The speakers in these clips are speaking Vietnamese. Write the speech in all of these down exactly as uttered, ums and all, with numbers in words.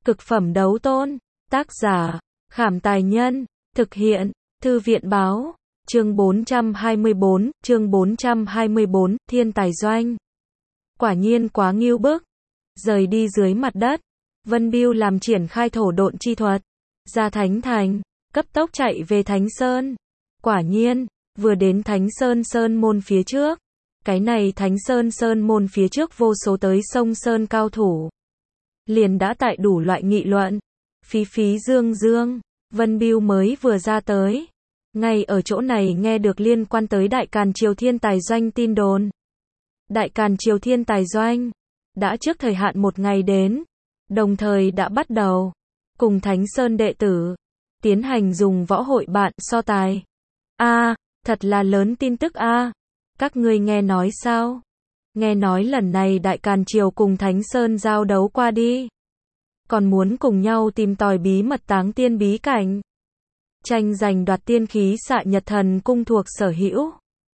Cực phẩm đấu tôn. Tác giả, Khảm Tài Nhân. Thực hiện, Thư viện Báo. Chương bốn trăm hai mươi bốn, chương bốn trăm hai mươi bốn, Thiên Tài Doanh. Quả nhiên quá ngưu bức. Rời đi dưới mặt đất, Vân Bưu làm triển khai thổ độn chi thuật, ra Thánh Thành, cấp tốc chạy về Thánh Sơn. Quả nhiên, vừa đến Thánh Sơn Sơn môn phía trước. Cái này Thánh Sơn Sơn môn phía trước vô số tới sông Sơn cao thủ. Liền đã tại đủ loại nghị luận. Phí phí dương dương, Vân Bưu mới vừa ra tới. Ngay ở chỗ này nghe được liên quan tới Đại Càn Triều Thiên Tài Doanh tin đồn. Đại Càn Triều Thiên Tài Doanh đã trước thời hạn một ngày đến, đồng thời đã bắt đầu cùng Thánh Sơn đệ tử tiến hành dùng võ hội bạn so tài. A, à, thật là lớn tin tức a. À. Các ngươi nghe nói sao? Nghe nói lần này Đại Càn Triều cùng Thánh Sơn giao đấu qua đi, còn muốn cùng nhau tìm tòi bí mật táng tiên bí cảnh, tranh giành đoạt tiên khí Xạ Nhật Thần Cung thuộc sở hữu.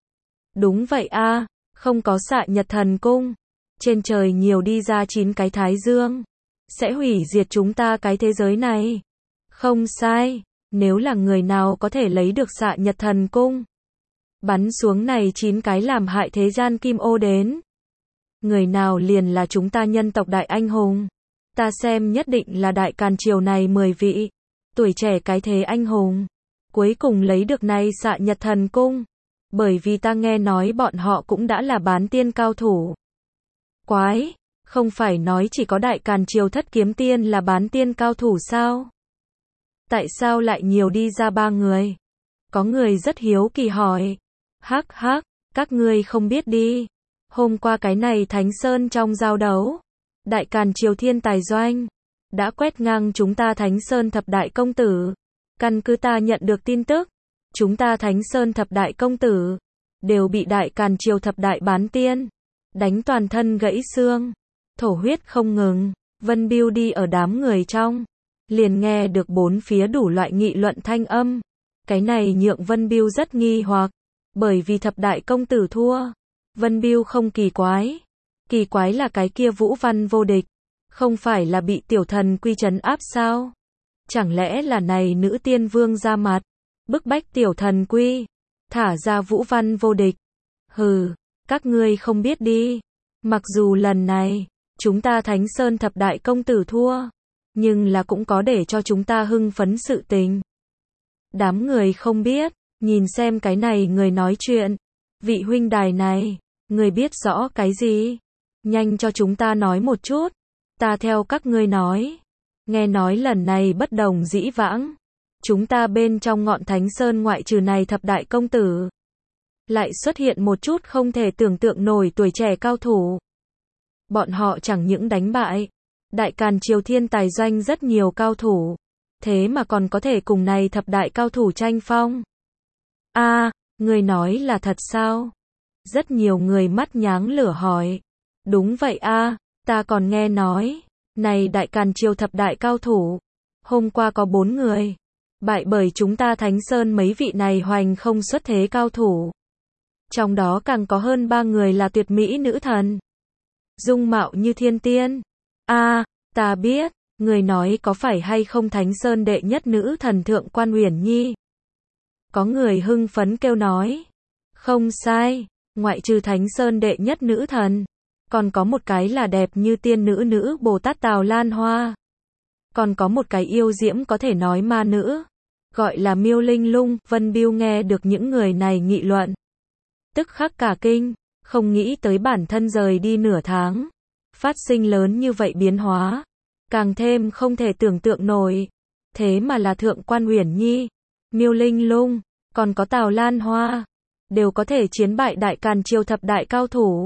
Đúng vậy a, à, không có Xạ Nhật Thần Cung, trên trời nhiều đi ra chín cái thái dương, sẽ hủy diệt chúng ta cái thế giới này. Không sai, nếu là người nào có thể lấy được Xạ Nhật Thần Cung, bắn xuống này chín cái làm hại thế gian kim ô đến, người nào liền là chúng ta nhân tộc đại anh hùng. Ta xem nhất định là Đại Càn Triều này mười vị tuổi trẻ cái thế anh hùng cuối cùng lấy được này Xạ Nhật Thần Cung, bởi vì ta nghe nói bọn họ cũng đã là bán tiên cao thủ. Quái, không phải nói chỉ có Đại Càn Triều Thất Kiếm Tiên là bán tiên cao thủ sao? Tại sao lại nhiều đi ra ba người? Có người rất hiếu kỳ hỏi. Hắc hắc, các ngươi không biết đi. Hôm qua cái này Thánh Sơn trong giao đấu, Đại Càn Triều Thiên Tài Doanh đã quét ngang chúng ta Thánh Sơn Thập Đại Công Tử. Căn cứ ta nhận được tin tức, chúng ta Thánh Sơn Thập Đại Công Tử đều bị Đại Càn Triều Thập Đại bán tiên đánh toàn thân gãy xương, thổ huyết không ngừng. Vân Bưu đi ở đám người trong, liền nghe được bốn phía đủ loại nghị luận thanh âm. Cái này nhượng Vân Bưu rất nghi hoặc, bởi vì Thập Đại Công Tử thua, Vân Bưu không kỳ quái. Kỳ quái là cái kia Vũ Văn vô địch, không phải là bị tiểu thần quy trấn áp sao? Chẳng lẽ là này nữ tiên vương ra mặt, bức bách tiểu thần quy, thả ra Vũ Văn vô địch? Hừ, các ngươi không biết đi. Mặc dù lần này, chúng ta Thánh Sơn Thập Đại Công Tử thua, nhưng là cũng có để cho chúng ta hưng phấn sự tình. Đám người không biết, nhìn xem cái này người nói chuyện. Vị huynh đài này, người biết rõ cái gì? Nhanh cho chúng ta nói một chút. Ta theo các ngươi nói. Nghe nói lần này bất đồng dĩ vãng. Chúng ta bên trong ngọn Thánh Sơn ngoại trừ này Thập Đại Công Tử, lại xuất hiện một chút không thể tưởng tượng nổi tuổi trẻ cao thủ. Bọn họ chẳng những đánh bại Đại Càn Triều Thiên Tài Doanh rất nhiều cao thủ, thế mà còn có thể cùng này Thập Đại cao thủ tranh phong. A, à, người nói là thật sao? Rất nhiều người mắt nháng lửa hỏi. Đúng vậy a, à, ta còn nghe nói, này Đại Càn Triều Thập Đại cao thủ, hôm qua có bốn người bại bởi chúng ta Thánh Sơn mấy vị này hoành không xuất thế cao thủ. Trong đó càng có hơn ba người là tuyệt mỹ nữ thần, dung mạo như thiên tiên. A, à, ta biết, người nói có phải hay không Thánh Sơn đệ nhất nữ thần Thượng Quan Uyển Nhi? Có người hưng phấn kêu nói. Không sai, ngoại trừ Thánh Sơn đệ nhất nữ thần, còn có một cái là đẹp như tiên nữ nữ Bồ Tát Tào Lan Hoa. Còn có một cái yêu diễm có thể nói ma nữ, gọi là Miêu Linh Lung. Vân Bưu nghe được những người này nghị luận, tức khắc cả kinh, không nghĩ tới bản thân rời đi nửa tháng, phát sinh lớn như vậy biến hóa, càng thêm không thể tưởng tượng nổi. Thế mà là Thượng Quan Uyển Nhi, Miêu Linh Lung, còn có Tào Lan Hoa, đều có thể chiến bại Đại Càn Triều Thập Đại cao thủ.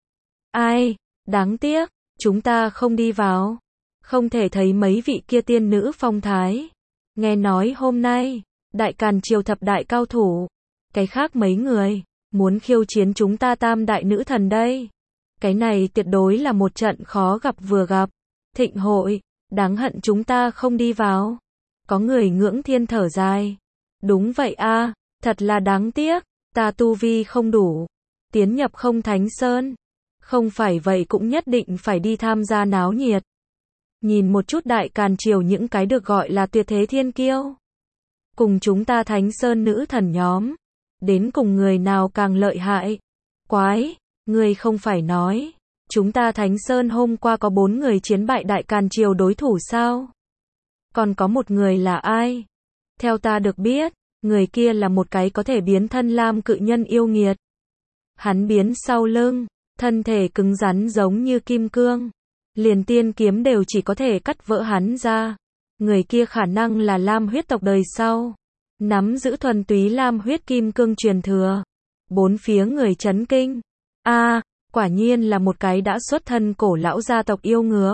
Ai, đáng tiếc, chúng ta không đi vào, không thể thấy mấy vị kia tiên nữ phong thái. Nghe nói hôm nay, Đại Càn Triều Thập Đại cao thủ, cái khác mấy người, muốn khiêu chiến chúng ta Tam Đại nữ thần đây. Cái này tuyệt đối là một trận khó gặp vừa gặp. Thịnh hội, đáng hận chúng ta không đi vào. Có người ngưỡng thiên thở dài. Đúng vậy a, à, thật là đáng tiếc, ta tu vi không đủ, tiến nhập không Thánh Sơn. Không phải vậy cũng nhất định phải đi tham gia náo nhiệt. Nhìn một chút Đại Càn Triều những cái được gọi là tuyệt thế thiên kiêu. Cùng chúng ta Thánh Sơn nữ thần nhóm. Đến cùng người nào càng lợi hại. Quái, người không phải nói. Chúng ta Thánh Sơn hôm qua có bốn người chiến bại Đại Càn Triều đối thủ sao? Còn có một người là ai? Theo ta được biết, người kia là một cái có thể biến thân lam cự nhân yêu nghiệt. Hắn biến sau lưng, thân thể cứng rắn giống như kim cương. Liền tiên kiếm đều chỉ có thể cắt vỡ hắn ra. Người kia khả năng là lam huyết tộc đời sau. Nắm giữ thuần túy lam huyết kim cương truyền thừa. Bốn phía người chấn kinh. A, quả nhiên là một cái đã xuất thân cổ lão gia tộc yêu ngược.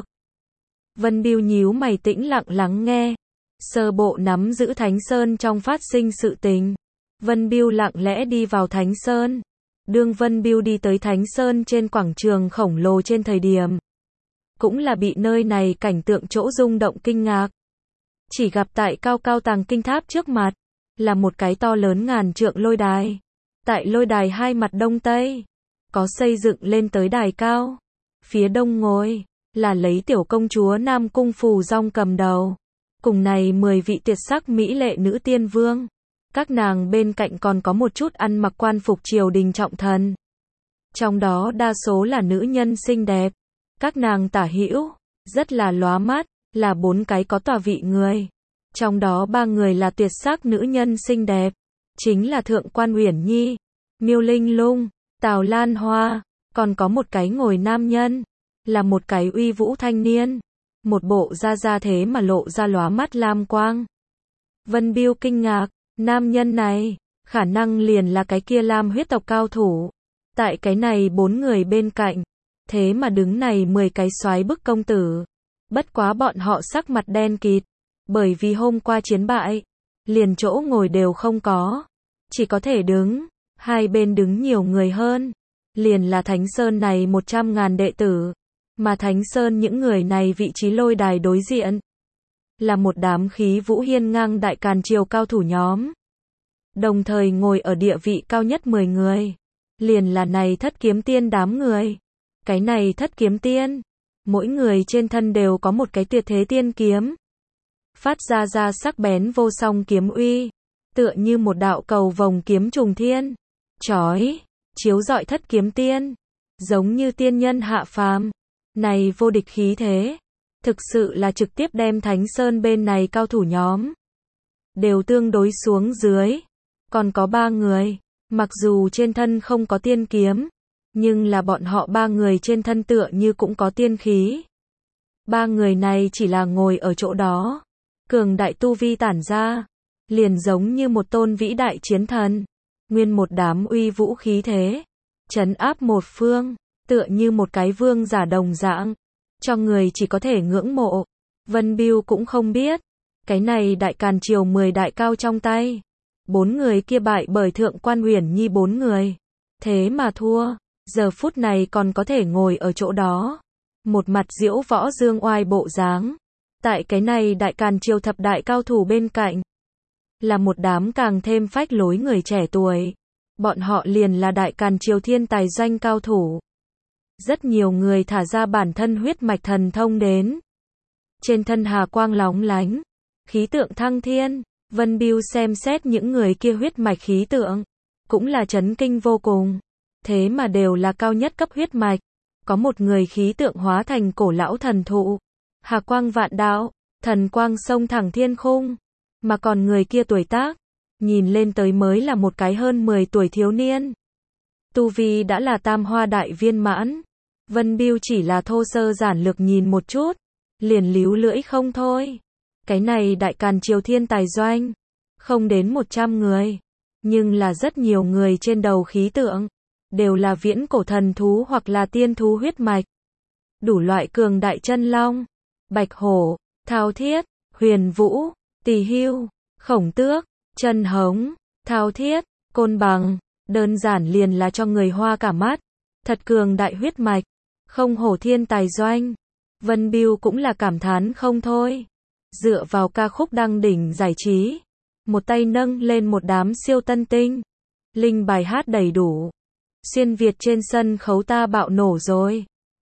Vân Bưu nhíu mày tĩnh lặng lắng nghe. Sơ bộ nắm giữ Thánh Sơn trong phát sinh sự tình. Vân Bưu lặng lẽ đi vào Thánh Sơn. Đương Vân Bưu đi tới Thánh Sơn trên quảng trường khổng lồ trên thời điểm. Cũng là bị nơi này cảnh tượng chỗ rung động kinh ngạc. Chỉ gặp tại cao cao tàng kinh tháp trước mặt. Là một cái to lớn ngàn trượng lôi đài. Tại lôi đài hai mặt đông tây. Có xây dựng lên tới đài cao. Phía đông ngồi. Là lấy tiểu công chúa Nam Cung Phù Dong cầm đầu. Cùng này mười vị tuyệt sắc mỹ lệ nữ tiên vương. Các nàng bên cạnh còn có một chút ăn mặc quan phục triều đình trọng thần. Trong đó đa số là nữ nhân xinh đẹp. Các nàng tả hữu, rất là lóa mắt, là bốn cái có tòa vị người. Trong đó ba người là tuyệt sắc nữ nhân xinh đẹp. Chính là Thượng Quan Uyển Nhi, Miêu Linh Lung, Tào Lan Hoa. Còn có một cái ngồi nam nhân. Là một cái uy vũ thanh niên. Một bộ da da thế mà lộ ra lóa mắt lam quang. Vân Bưu kinh ngạc, nam nhân này, khả năng liền là cái kia lam huyết tộc cao thủ. Tại cái này bốn người bên cạnh, thế mà đứng này mười cái soái bức công tử. Bất quá bọn họ sắc mặt đen kịt, bởi vì hôm qua chiến bại, liền chỗ ngồi đều không có. Chỉ có thể đứng, hai bên đứng nhiều người hơn. Liền là Thánh Sơn này một trăm ngàn đệ tử. Mà Thánh Sơn những người này vị trí lôi đài đối diện. Là một đám khí vũ hiên ngang Đại Càn Triều cao thủ nhóm. Đồng thời ngồi ở địa vị cao nhất mười người. Liền là này thất kiếm tiên đám người. Cái này thất kiếm tiên. Mỗi người trên thân đều có một cái tuyệt thế tiên kiếm. Phát ra ra sắc bén vô song kiếm uy. Tựa như một đạo cầu vồng kiếm trùng thiên. Chói, chiếu rọi thất kiếm tiên. Giống như tiên nhân hạ phàm. Này vô địch khí thế. Thực sự là trực tiếp đem Thánh Sơn bên này cao thủ nhóm. Đều tương đối xuống dưới. Còn có ba người. Mặc dù trên thân không có tiên kiếm. Nhưng là bọn họ ba người trên thân tựa như cũng có tiên khí. Ba người này chỉ là ngồi ở chỗ đó. Cường đại tu vi tản ra. Liền giống như một tôn vĩ đại chiến thần. Nguyên một đám uy vũ khí thế. Trấn áp một phương. Tựa như một cái vương giả đồng dạng. Cho người chỉ có thể ngưỡng mộ. Vân Bưu cũng không biết. Cái này Đại Càn Triều mười đại cao trong tay. Bốn người kia bại bởi Thượng Quan Uyển Nhi bốn người. Thế mà thua. Giờ phút này còn có thể ngồi ở chỗ đó. Một mặt diễu võ dương oai bộ dáng. Tại cái này Đại Càn Triều thập đại cao thủ bên cạnh. Là một đám càng thêm phách lối người trẻ tuổi. Bọn họ liền là Đại Càn Triều thiên tài doanh cao thủ. Rất nhiều người thả ra bản thân huyết mạch thần thông đến. Trên thân hà quang lóng lánh. Khí tượng thăng thiên. Vân Bưu xem xét những người kia huyết mạch khí tượng. Cũng là chấn kinh vô cùng. Thế mà đều là cao nhất cấp huyết mạch. Có một người khí tượng hóa thành cổ lão thần thụ. Hà quang vạn đạo. Thần quang sông thẳng thiên khung. Mà còn người kia tuổi tác. Nhìn lên tới mới là một cái hơn mười tuổi thiếu niên. Tu vi đã là tam hoa đại viên mãn. Vân Bưu chỉ là thô sơ giản lược nhìn một chút. Liền líu lưỡi không thôi. Cái này Đại Càn Triều thiên tài doanh. Không đến một trăm người. Nhưng là rất nhiều người trên đầu khí tượng. Đều là viễn cổ thần thú hoặc là tiên thú huyết mạch. Đủ loại cường đại chân long. Bạch hổ, thao thiết, huyền vũ, tỳ hưu, khổng tước, chân hống, thao thiết, côn bằng. Đơn giản liền là cho người hoa cả mắt. Thật cường đại huyết mạch. Không hổ thiên tài doanh. Vân Bưu cũng là cảm thán không thôi. Dựa vào ca khúc đăng đỉnh giải trí. Một tay nâng lên một đám siêu tân tinh. Linh bài hát đầy đủ. Xuyên Việt trên sân khấu ta bạo nổ rồi.